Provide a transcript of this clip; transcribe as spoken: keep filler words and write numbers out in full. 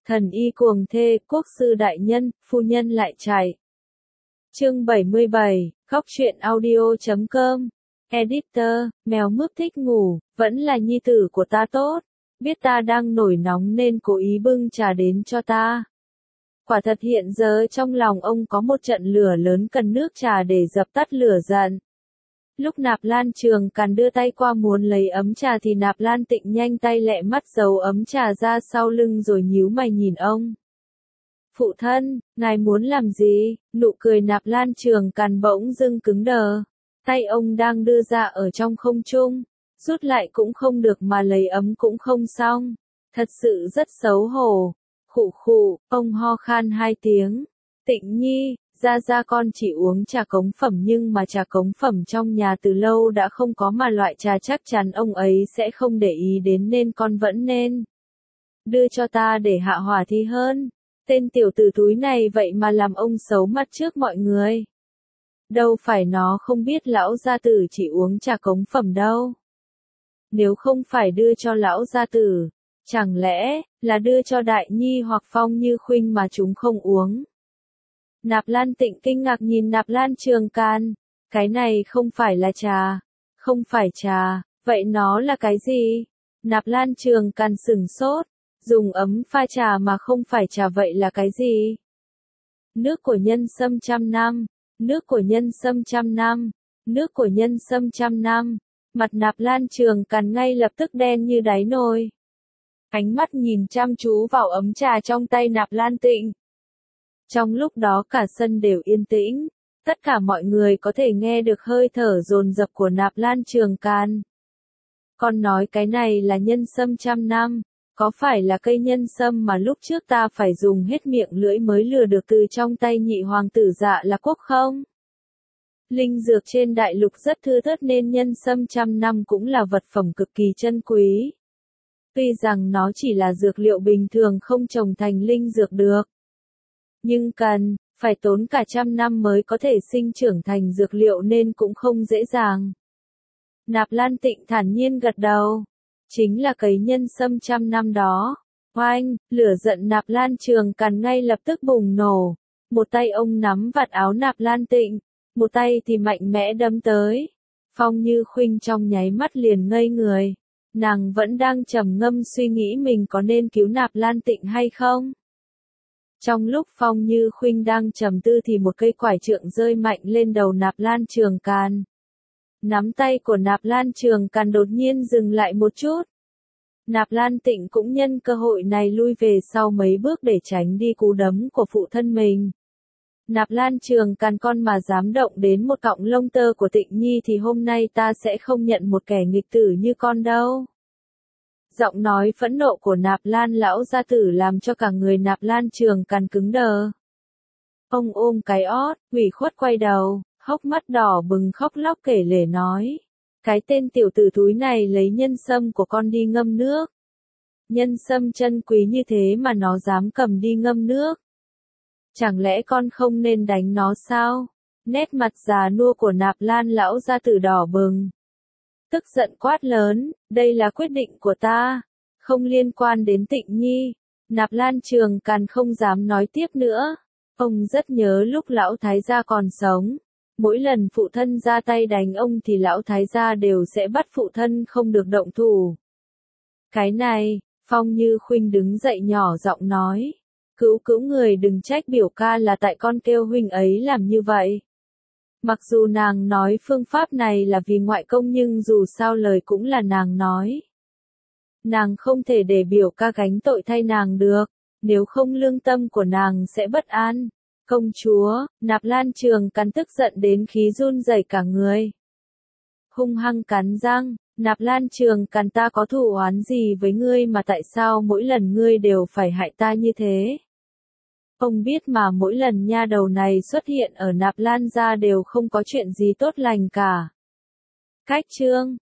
Thần y cuồng thê, quốc sư đại nhân, phu nhân lại chạy. Chương bảy mươi bảy, góc truyện audio chấm com. Editor, mèo mướp thích ngủ, vẫn là nhi tử của ta tốt. Biết ta đang nổi nóng nên cố ý bưng trà đến cho ta. Quả thật hiện giờ trong lòng ông có một trận lửa lớn cần nước trà để dập tắt lửa giận. Lúc Nạp Lan Trường Càn đưa tay qua muốn lấy ấm trà thì Nạp Lan Tịnh nhanh tay lẹ mắt giấu ấm trà ra sau lưng rồi nhíu mày nhìn ông. Phụ thân, ngài muốn làm gì? Nụ cười Nạp Lan Trường Càn bỗng dưng cứng đờ. Tay ông đang đưa ra ở trong không trung, rút lại cũng không được mà lấy ấm cũng không xong. Thật sự rất xấu hổ. Khụ khụ, ông ho khan hai tiếng. Tịnh Nhi, ra ra con chỉ uống trà cống phẩm nhưng mà trà cống phẩm trong nhà từ lâu đã không có mà loại trà chắc chắn ông ấy sẽ không để ý đến nên con vẫn nên đưa cho ta để hạ hỏa thì hơn. Tên tiểu tử túi này vậy mà làm ông xấu mặt trước mọi người. Đâu phải nó không biết lão gia tử chỉ uống trà cống phẩm đâu. Nếu không phải đưa cho lão gia tử, chẳng lẽ là đưa cho Đại Nhi hoặc Phong Như Khuynh mà chúng không uống. Nạp Lan Tịnh kinh ngạc nhìn Nạp Lan Trường Càn, cái này không phải là trà, không phải trà, vậy nó là cái gì? Nạp Lan Trường Càn sửng sốt, dùng ấm pha trà mà không phải trà vậy là cái gì? Nước của nhân sâm trăm năm, nước của nhân sâm trăm năm, nước của nhân sâm trăm năm, mặt Nạp Lan Trường Càn ngay lập tức đen như đáy nồi. Ánh mắt nhìn chăm chú vào ấm trà trong tay Nạp Lan Tịnh. Trong lúc đó cả sân đều yên tĩnh, tất cả mọi người có thể nghe được hơi thở dồn dập của Nạp Lan Trường Càn. Con nói cái này là nhân sâm trăm năm, có phải là cây nhân sâm mà lúc trước ta phải dùng hết miệng lưỡi mới lừa được từ trong tay nhị hoàng tử Dạ là Quốc không? Linh dược trên đại lục rất thưa thớt nên nhân sâm trăm năm cũng là vật phẩm cực kỳ chân quý. Tuy rằng nó chỉ là dược liệu bình thường không trồng thành linh dược được. Nhưng cần, phải tốn cả trăm năm mới có thể sinh trưởng thành dược liệu nên cũng không dễ dàng. Nạp Lan Tịnh thản nhiên gật đầu. Chính là cấy nhân sâm trăm năm đó. Oanh, lửa giận Nạp Lan Trường Càn ngay lập tức bùng nổ. Một tay ông nắm vạt áo Nạp Lan Tịnh, một tay thì mạnh mẽ đấm tới. Phong Như Khuynh trong nháy mắt liền ngây người. Nàng vẫn đang trầm ngâm suy nghĩ mình có nên cứu Nạp Lan Tịnh hay không. Trong lúc Phong Như Khuynh đang trầm tư thì một cây quải trượng rơi mạnh lên đầu Nạp Lan Trường Càn. Nắm tay của Nạp Lan Trường Càn đột nhiên dừng lại một chút. Nạp Lan Tịnh cũng nhân cơ hội này lui về sau mấy bước để tránh đi cú đấm của phụ thân mình. Nạp Lan Trường Càn con mà dám động đến một cọng lông tơ của Tịnh Nhi thì hôm nay ta sẽ không nhận một kẻ nghịch tử như con đâu. Giọng nói phẫn nộ của Nạp Lan lão gia tử làm cho cả người Nạp Lan Trường Càn cứng đờ. Ông ôm cái ót, ủy khuất quay đầu, hốc mắt đỏ bừng khóc lóc kể lể nói. Cái tên tiểu tử túi này lấy nhân sâm của con đi ngâm nước. Nhân sâm chân quý như thế mà nó dám cầm đi ngâm nước. Chẳng lẽ con không nên đánh nó sao? Nét mặt già nua của Nạp Lan lão gia tử đỏ bừng. Tức giận quát lớn, đây là quyết định của ta, không liên quan đến Tịnh Nhi. Nạp Lan Trường Càn không dám nói tiếp nữa. Ông rất nhớ lúc lão thái gia còn sống. Mỗi lần phụ thân ra tay đánh ông thì lão thái gia đều sẽ bắt phụ thân không được động thủ. Cái này, Phong Như Khuynh đứng dậy nhỏ giọng nói. Cứu cứu người đừng trách biểu ca là tại con kêu huynh ấy làm như vậy. Mặc dù nàng nói phương pháp này là vì ngoại công nhưng dù sao lời cũng là nàng nói. Nàng không thể để biểu ca gánh tội thay nàng được, nếu không lương tâm của nàng sẽ bất an. Công chúa, Nạp Lan Trường Càn tức giận đến khí run rẩy cả người. Hung hăng cắn răng, Nạp Lan Trường Càn ta có thù oán gì với ngươi mà tại sao mỗi lần ngươi đều phải hại ta như thế? Ông biết mà mỗi lần nha đầu này xuất hiện ở Nạp Lan gia đều không có chuyện gì tốt lành cả. Cách chương